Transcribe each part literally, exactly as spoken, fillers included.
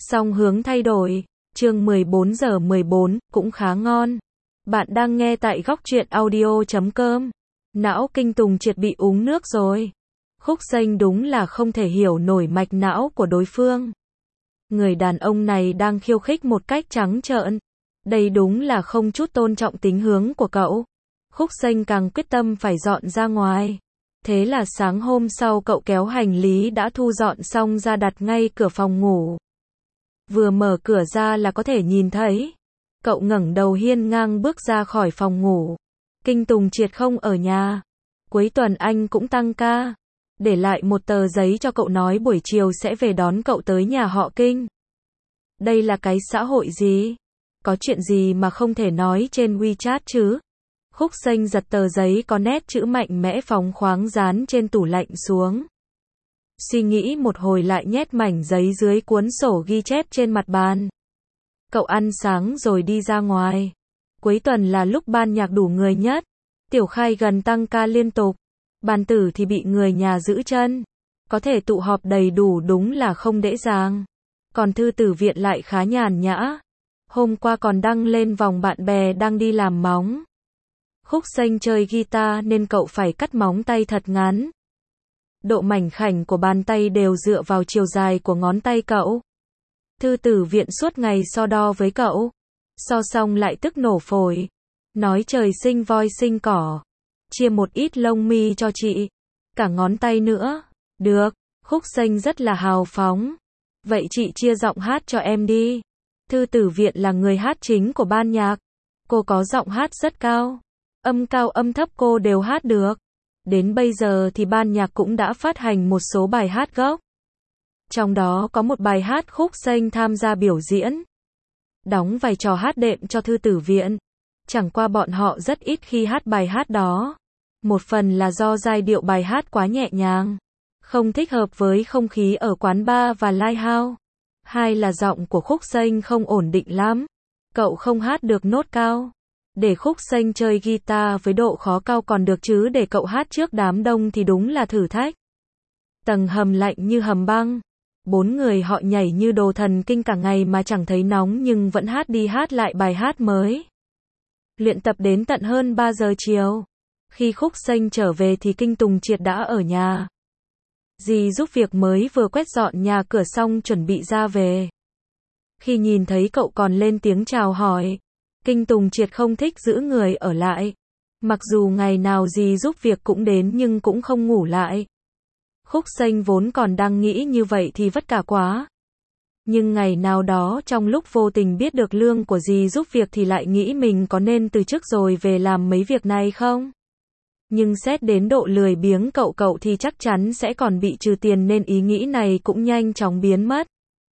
Song hướng thay đổi. Chương mười bốn giờ mười bốn, cũng khá ngon. Bạn đang nghe tại góc truyện audio chấm com. Não Kinh Tùng Triệt bị uống nước rồi. Khúc Xanh đúng là không thể hiểu nổi mạch não của đối phương. Người đàn ông này đang khiêu khích một cách trắng trợn. Đây đúng là không chút tôn trọng tính hướng của cậu. Khúc Xanh càng quyết tâm phải dọn ra ngoài. Thế là sáng hôm sau cậu kéo hành lý đã thu dọn xong ra đặt ngay cửa phòng ngủ. Vừa mở cửa ra là có thể nhìn thấy. Cậu ngẩng đầu hiên ngang bước ra khỏi phòng ngủ. Kinh Tùng Triệt không ở nhà. Cuối tuần anh cũng tăng ca. Để lại một tờ giấy cho cậu nói buổi chiều sẽ về đón cậu tới nhà họ Kinh. Đây là cái xã hội gì? Có chuyện gì mà không thể nói trên WeChat chứ? Khúc Xanh giật tờ giấy có nét chữ mạnh mẽ phóng khoáng dán trên tủ lạnh xuống. Suy nghĩ một hồi lại nhét mảnh giấy dưới cuốn sổ ghi chép trên mặt bàn. Cậu ăn sáng rồi đi ra ngoài. Cuối tuần là lúc ban nhạc đủ người nhất. Tiểu Khai gần tăng ca liên tục. Bàn tử thì bị người nhà giữ chân. Có thể tụ họp đầy đủ đúng là không dễ dàng. Còn Thư Tử Viện lại khá nhàn nhã. Hôm qua còn đăng lên vòng bạn bè đang đi làm móng. Khúc Xanh chơi guitar nên cậu phải cắt móng tay thật ngắn. Độ mảnh khảnh của bàn tay đều dựa vào chiều dài của ngón tay cậu. Thư Tử Viện suốt ngày so đo với cậu. So xong lại tức nổ phổi. Nói trời sinh voi sinh cỏ. Chia một ít lông mi cho chị. Cả ngón tay nữa. Được. Khúc Xanh rất là hào phóng. Vậy chị chia giọng hát cho em đi. Thư Tử Viện là người hát chính của ban nhạc. Cô có giọng hát rất cao. Âm cao âm thấp cô đều hát được. Đến bây giờ thì ban nhạc cũng đã phát hành một số bài hát gốc. Trong đó có một bài hát Khúc Xanh tham gia biểu diễn. Đóng vai trò hát đệm cho Thư Tử Viện. Chẳng qua bọn họ rất ít khi hát bài hát đó. Một phần là do giai điệu bài hát quá nhẹ nhàng. Không thích hợp với không khí ở quán bar và live house. Hai là giọng của Khúc Xanh không ổn định lắm. Cậu không hát được nốt cao. Để Khúc Xanh chơi guitar với độ khó cao còn được chứ để cậu hát trước đám đông thì đúng là thử thách. Tầng hầm lạnh như hầm băng. Bốn người họ nhảy như đồ thần kinh cả ngày mà chẳng thấy nóng nhưng vẫn hát đi hát lại bài hát mới. Luyện tập đến tận hơn ba giờ chiều. Khi Khúc Xanh trở về thì Kinh Tùng Triệt đã ở nhà. Dì giúp việc mới vừa quét dọn nhà cửa xong chuẩn bị ra về. Khi nhìn thấy cậu còn lên tiếng chào hỏi. Kinh Tùng Triệt không thích giữ người ở lại. Mặc dù ngày nào dì giúp việc cũng đến nhưng cũng không ngủ lại. Khúc Xanh vốn còn đang nghĩ như vậy thì vất cả quá. Nhưng ngày nào đó trong lúc vô tình biết được lương của dì giúp việc thì lại nghĩ mình có nên từ chức rồi về làm mấy việc này không? Nhưng xét đến độ lười biếng cậu cậu thì chắc chắn sẽ còn bị trừ tiền nên ý nghĩ này cũng nhanh chóng biến mất.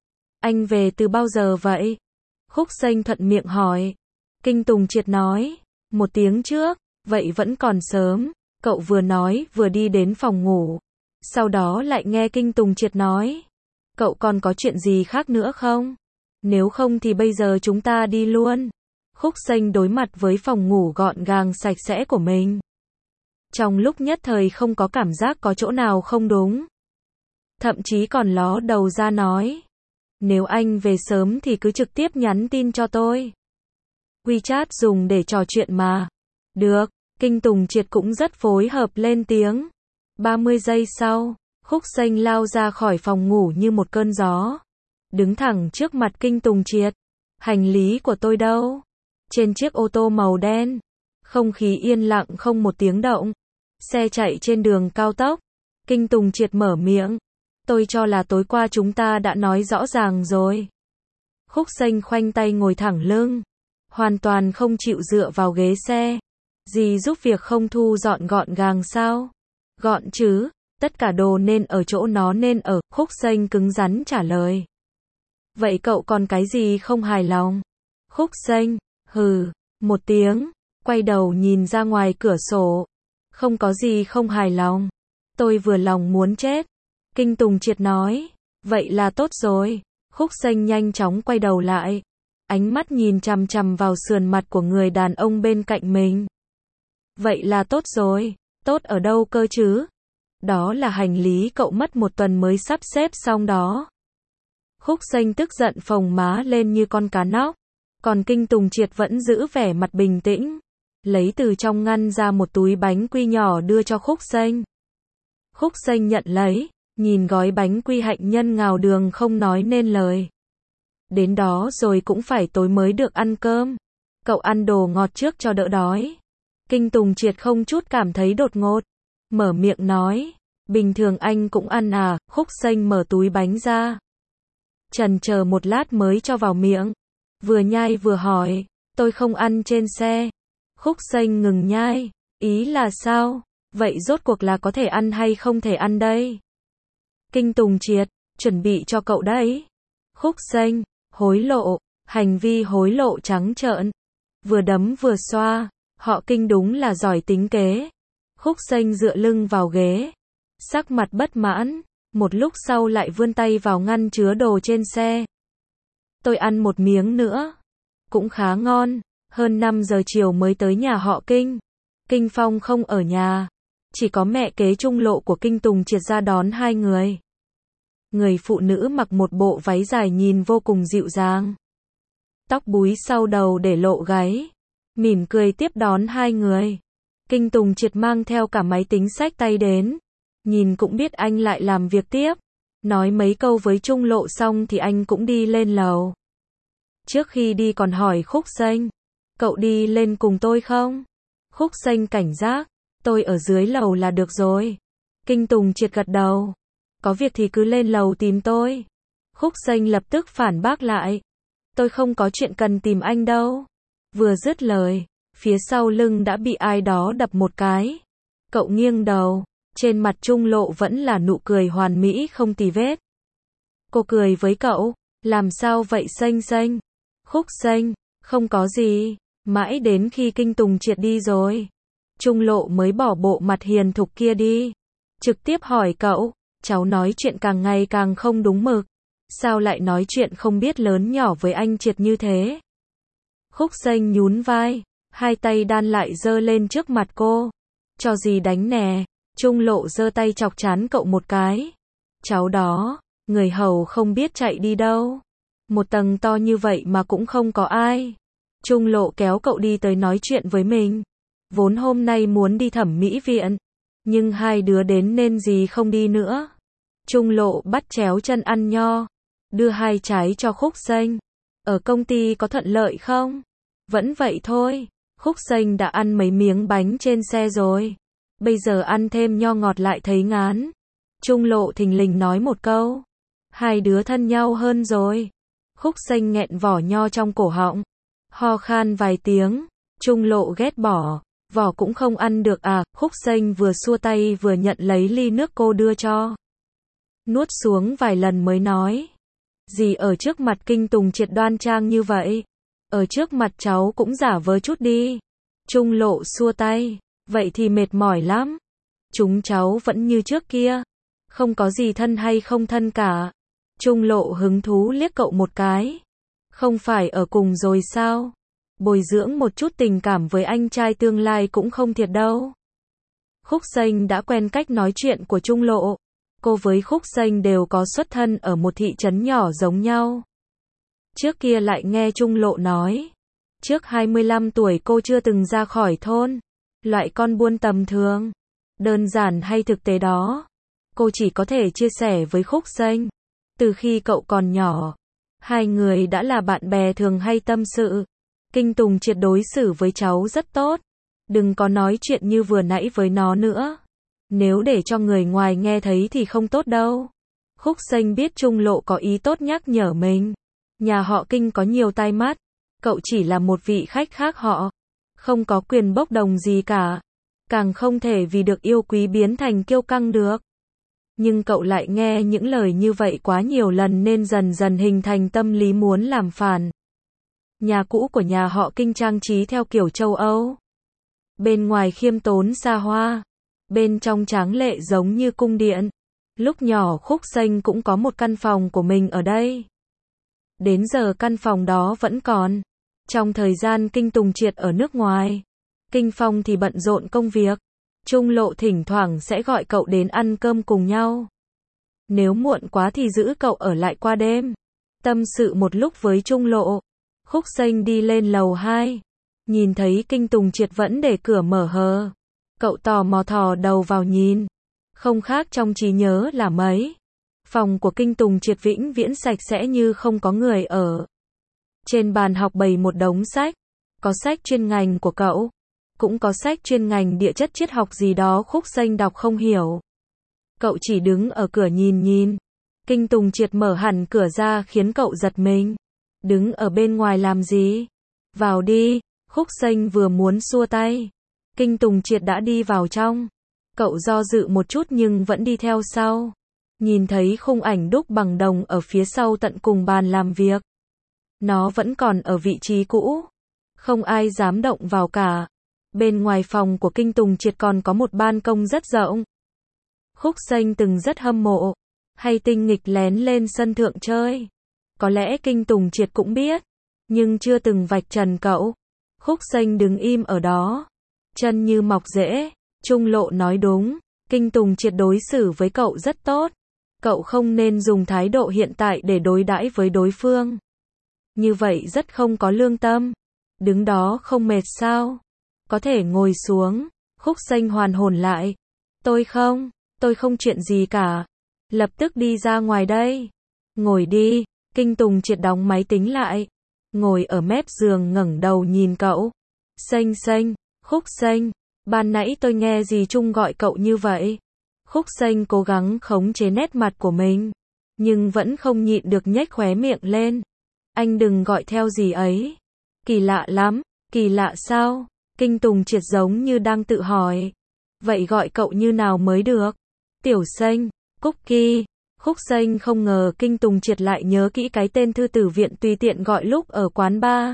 Anh về từ bao giờ vậy? Khúc Xanh thuận miệng hỏi. Kinh Tùng Triệt nói. Một tiếng trước. Vậy vẫn còn sớm. Cậu vừa nói vừa đi đến phòng ngủ. Sau đó lại nghe Kinh Tùng Triệt nói. Cậu còn có chuyện gì khác nữa không? Nếu không thì bây giờ chúng ta đi luôn. Khúc Xanh đối mặt với phòng ngủ gọn gàng sạch sẽ của mình. Trong lúc nhất thời không có cảm giác có chỗ nào không đúng. Thậm chí còn ló đầu ra nói. Nếu anh về sớm thì cứ trực tiếp nhắn tin cho tôi. WeChat dùng để trò chuyện mà. Được, Kinh Tùng Triệt cũng rất phối hợp lên tiếng. ba mươi giây sau, Khúc Xanh lao ra khỏi phòng ngủ như một cơn gió. Đứng thẳng trước mặt Kinh Tùng Triệt. Hành lý của tôi đâu? Trên chiếc ô tô màu đen. Không khí yên lặng không một tiếng động. Xe chạy trên đường cao tốc. Kinh Tùng Triệt mở miệng. Tôi cho là tối qua chúng ta đã nói rõ ràng rồi. Khúc Xanh khoanh tay ngồi thẳng lưng. Hoàn toàn không chịu dựa vào ghế xe. Dì giúp việc không thu dọn gọn gàng sao? Gọn chứ, tất cả đồ nên ở chỗ nó nên ở. Khúc Xanh cứng rắn trả lời. Vậy cậu còn cái gì không hài lòng? Khúc Xanh, hừ, một tiếng, quay đầu nhìn ra ngoài cửa sổ. Không có gì không hài lòng. Tôi vừa lòng muốn chết. Kinh Tùng Triệt nói. Vậy là tốt rồi. Khúc Xanh nhanh chóng quay đầu lại. Ánh mắt nhìn chằm chằm vào sườn mặt của người đàn ông bên cạnh mình. Vậy là tốt rồi. Tốt ở đâu cơ chứ? Đó là hành lý cậu mất một tuần mới sắp xếp xong đó. Khúc Xanh tức giận phồng má lên như con cá nóc. Còn Kinh Tùng Triệt vẫn giữ vẻ mặt bình tĩnh. Lấy từ trong ngăn ra một túi bánh quy nhỏ đưa cho Khúc Xanh. Khúc Xanh nhận lấy, nhìn gói bánh quy hạnh nhân ngào đường không nói nên lời. Đến đó rồi cũng phải tối mới được ăn cơm. Cậu ăn đồ ngọt trước cho đỡ đói. Kinh Tùng Triệt không chút cảm thấy đột ngột. Mở miệng nói, bình thường anh cũng ăn à? Khúc Xanh mở túi bánh ra. Chần chờ một lát mới cho vào miệng. Vừa nhai vừa hỏi, tôi không ăn trên xe. Khúc Xanh ngừng nhai, ý là sao? Vậy rốt cuộc là có thể ăn hay không thể ăn đây? Kinh Tùng Triệt, chuẩn bị cho cậu đấy. Khúc Xanh, hối lộ, hành vi hối lộ trắng trợn. Vừa đấm vừa xoa, họ Kinh đúng là giỏi tính kế. Khúc Xanh dựa lưng vào ghế, sắc mặt bất mãn, một lúc sau lại vươn tay vào ngăn chứa đồ trên xe. Tôi ăn một miếng nữa, cũng khá ngon, hơn năm giờ chiều mới tới nhà họ Kinh. Kinh Phong không ở nhà, chỉ có mẹ kế Trung Lộ của Kinh Tùng Triệt ra đón hai người. Người phụ nữ mặc một bộ váy dài nhìn vô cùng dịu dàng. Tóc búi sau đầu để lộ gáy, mỉm cười tiếp đón hai người. Kinh Tùng Triệt mang theo cả máy tính xách tay đến. Nhìn cũng biết anh lại làm việc tiếp. Nói mấy câu với Trung Lộ xong thì anh cũng đi lên lầu. Trước khi đi còn hỏi Khúc Xanh, cậu đi lên cùng tôi không? Khúc Xanh cảnh giác, tôi ở dưới lầu là được rồi. Kinh Tùng Triệt gật đầu. Có việc thì cứ lên lầu tìm tôi. Khúc Xanh lập tức phản bác lại. Tôi không có chuyện cần tìm anh đâu. Vừa dứt lời, phía sau lưng đã bị ai đó đập một cái. Cậu nghiêng đầu, trên mặt Trung Lộ vẫn là nụ cười hoàn mỹ không tì vết. Cô cười với cậu, làm sao vậy Xanh Xanh? Khúc Xanh, không có gì, mãi đến khi Kinh Tùng Triệt đi rồi. Trung Lộ mới bỏ bộ mặt hiền thục kia đi. Trực tiếp hỏi cậu, cháu nói chuyện càng ngày càng không đúng mực. Sao lại nói chuyện không biết lớn nhỏ với anh Triệt như thế? Khúc Xanh nhún vai, hai tay đan lại giơ lên trước mặt cô. Cho gì đánh nè? Trung Lộ giơ tay chọc trán cậu một cái. Cháu đó, người hầu không biết chạy đi đâu. Một tầng to như vậy mà cũng không có ai. Trung Lộ kéo cậu đi tới nói chuyện với mình. Vốn hôm nay muốn đi thẩm mỹ viện, nhưng hai đứa đến nên gì không đi nữa. Trung Lộ bắt chéo chân ăn nho, đưa hai trái cho Khúc Xanh. Ở công ty có thuận lợi không? Vẫn vậy thôi. Khúc Xanh đã ăn mấy miếng bánh trên xe rồi. Bây giờ ăn thêm nho ngọt lại thấy ngán. Trung Lộ thình lình nói một câu. Hai đứa thân nhau hơn rồi. Khúc Xanh nghẹn vỏ nho trong cổ họng. Ho khan vài tiếng. Trung Lộ ghét bỏ. Vỏ cũng không ăn được à? Khúc Xanh vừa xua tay vừa nhận lấy ly nước cô đưa cho. Nuốt xuống vài lần mới nói. Gì ở trước mặt Kinh Tùng Triệt đoan trang như vậy? Ở trước mặt cháu cũng giả vờ chút đi. Trung Lộ xua tay. Vậy thì mệt mỏi lắm. Chúng cháu vẫn như trước kia. Không có gì thân hay không thân cả. Trung Lộ hứng thú liếc cậu một cái. Không phải ở cùng rồi sao? Bồi dưỡng một chút tình cảm với anh trai tương lai cũng không thiệt đâu. Khúc Xanh đã quen cách nói chuyện của Trung Lộ. Cô với Khúc Xanh đều có xuất thân ở một thị trấn nhỏ giống nhau. Trước kia lại nghe Trung Lộ nói. Trước hai mươi lăm tuổi cô chưa từng ra khỏi thôn. Loại con buôn tầm thường. Đơn giản hay thực tế đó. Cô chỉ có thể chia sẻ với Khúc Xanh. Từ khi cậu còn nhỏ, hai người đã là bạn bè thường hay tâm sự. Kinh Tùng Triệt đối xử với cháu rất tốt. Đừng có nói chuyện như vừa nãy với nó nữa. Nếu để cho người ngoài nghe thấy thì không tốt đâu. Khúc Xanh biết Trung Lộ có ý tốt nhắc nhở mình. Nhà họ Kinh có nhiều tai mắt. Cậu chỉ là một vị khách khác họ. Không có quyền bốc đồng gì cả. Càng không thể vì được yêu quý biến thành kiêu căng được. Nhưng cậu lại nghe những lời như vậy quá nhiều lần nên dần dần hình thành tâm lý muốn làm phản. Nhà cũ của nhà họ Kinh trang trí theo kiểu châu Âu. Bên ngoài khiêm tốn xa hoa. Bên trong tráng lệ giống như cung điện. Lúc nhỏ Khúc Xanh cũng có một căn phòng của mình ở đây. Đến giờ căn phòng đó vẫn còn. Trong thời gian Kinh Tùng Triệt ở nước ngoài, Kinh Phong thì bận rộn công việc. Trung Lộ thỉnh thoảng sẽ gọi cậu đến ăn cơm cùng nhau. Nếu muộn quá thì giữ cậu ở lại qua đêm. tâm sự một lúc với Trung Lộ. Khúc Xanh đi lên lầu hai. Nhìn thấy Kinh Tùng Triệt vẫn để cửa mở hờ. Cậu tò mò thò đầu vào nhìn. Không khác trong trí nhớ là mấy. Phòng của Kinh Tùng Triệt vĩnh viễn sạch sẽ như không có người ở. Trên bàn học bày một đống sách. Có sách chuyên ngành của cậu. Cũng có sách chuyên ngành địa chất triết học gì đó Khúc Xanh đọc không hiểu. Cậu chỉ đứng ở cửa nhìn nhìn. Kinh Tùng Triệt mở hẳn cửa ra khiến cậu giật mình. Đứng ở bên ngoài làm gì? Vào đi. Khúc Xanh vừa muốn xua tay. Kinh Tùng Triệt đã đi vào trong. Cậu do dự một chút nhưng vẫn đi theo sau. Nhìn thấy khung ảnh đúc bằng đồng ở phía sau tận cùng bàn làm việc. Nó vẫn còn ở vị trí cũ. Không ai dám động vào cả. Bên ngoài phòng của Kinh Tùng Triệt còn có một ban công rất rộng. Khúc Xanh từng rất hâm mộ. Hay tinh nghịch lén lên sân thượng chơi. Có lẽ Kinh Tùng Triệt cũng biết. Nhưng chưa từng vạch trần cậu. Khúc Xanh đứng im ở đó. Chân như mọc rễ. Trung Lộ nói đúng. Kinh Tùng Triệt đối xử với cậu rất tốt. Cậu không nên dùng thái độ hiện tại để đối đãi với đối phương. Như vậy rất không có lương tâm. Đứng đó không mệt sao? Có thể ngồi xuống. Khúc Xanh hoàn hồn lại. Tôi không, tôi không chuyện gì cả. Lập tức đi ra ngoài đây. Ngồi đi. Kinh Tùng Triệt đóng máy tính lại. Ngồi ở mép giường ngẩng đầu nhìn cậu. Xanh xanh, Khúc Xanh. Ban nãy tôi nghe dì Trung gọi cậu như vậy. Khúc Xanh cố gắng khống chế nét mặt của mình. Nhưng vẫn không nhịn được nhếch khóe miệng lên. Anh đừng gọi theo dì ấy. Kỳ lạ lắm. Kỳ lạ sao? Kinh Tùng Triệt giống như đang tự hỏi. Vậy gọi cậu như nào mới được? Tiểu Xanh, Cookie. Khúc Xanh không ngờ Kinh Tùng Triệt lại nhớ kỹ cái tên thư tử viện tùy tiện gọi lúc ở quán bar.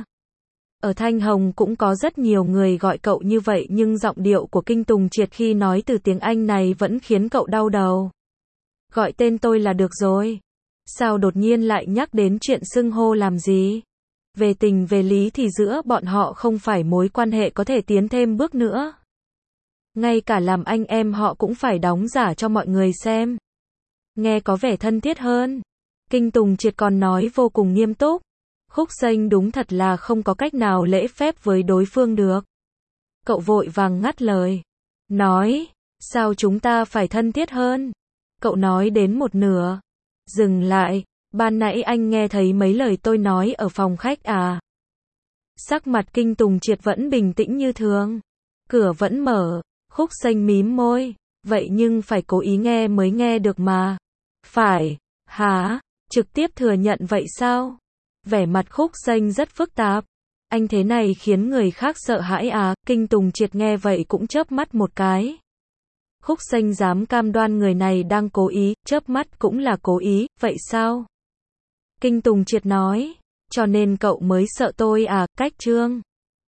Ở Thanh Hồng cũng có rất nhiều người gọi cậu như vậy nhưng giọng điệu của Kinh Tùng Triệt khi nói từ tiếng Anh này vẫn khiến cậu đau đầu. Gọi tên tôi là được rồi. Sao đột nhiên lại nhắc đến chuyện xưng hô làm gì? Về tình về lý thì giữa bọn họ không phải mối quan hệ có thể tiến thêm bước nữa. Ngay cả làm anh em họ cũng phải đóng giả cho mọi người xem. Nghe có vẻ thân thiết hơn. Kinh Tùng Triệt còn nói vô cùng nghiêm túc. Khúc Xanh đúng thật là không có cách nào lễ phép với đối phương được. Cậu vội vàng ngắt lời. Nói, sao chúng ta phải thân thiết hơn? Cậu nói đến một nửa. Dừng lại, ban nãy anh nghe thấy mấy lời tôi nói ở phòng khách à? Sắc mặt Kinh Tùng Triệt vẫn bình tĩnh như thường. Cửa vẫn mở, Khúc Xanh mím môi. Vậy nhưng phải cố ý nghe mới nghe được mà. Phải, hả? Trực tiếp thừa nhận vậy sao? Vẻ mặt Khúc Xanh rất phức tạp. Anh thế này khiến người khác sợ hãi à? Kinh Tùng Triệt nghe vậy cũng chớp mắt một cái. Khúc Xanh dám cam đoan người này đang cố ý, chớp mắt cũng là cố ý, vậy sao? Kinh Tùng Triệt nói, cho nên cậu mới sợ tôi à? Cách Trương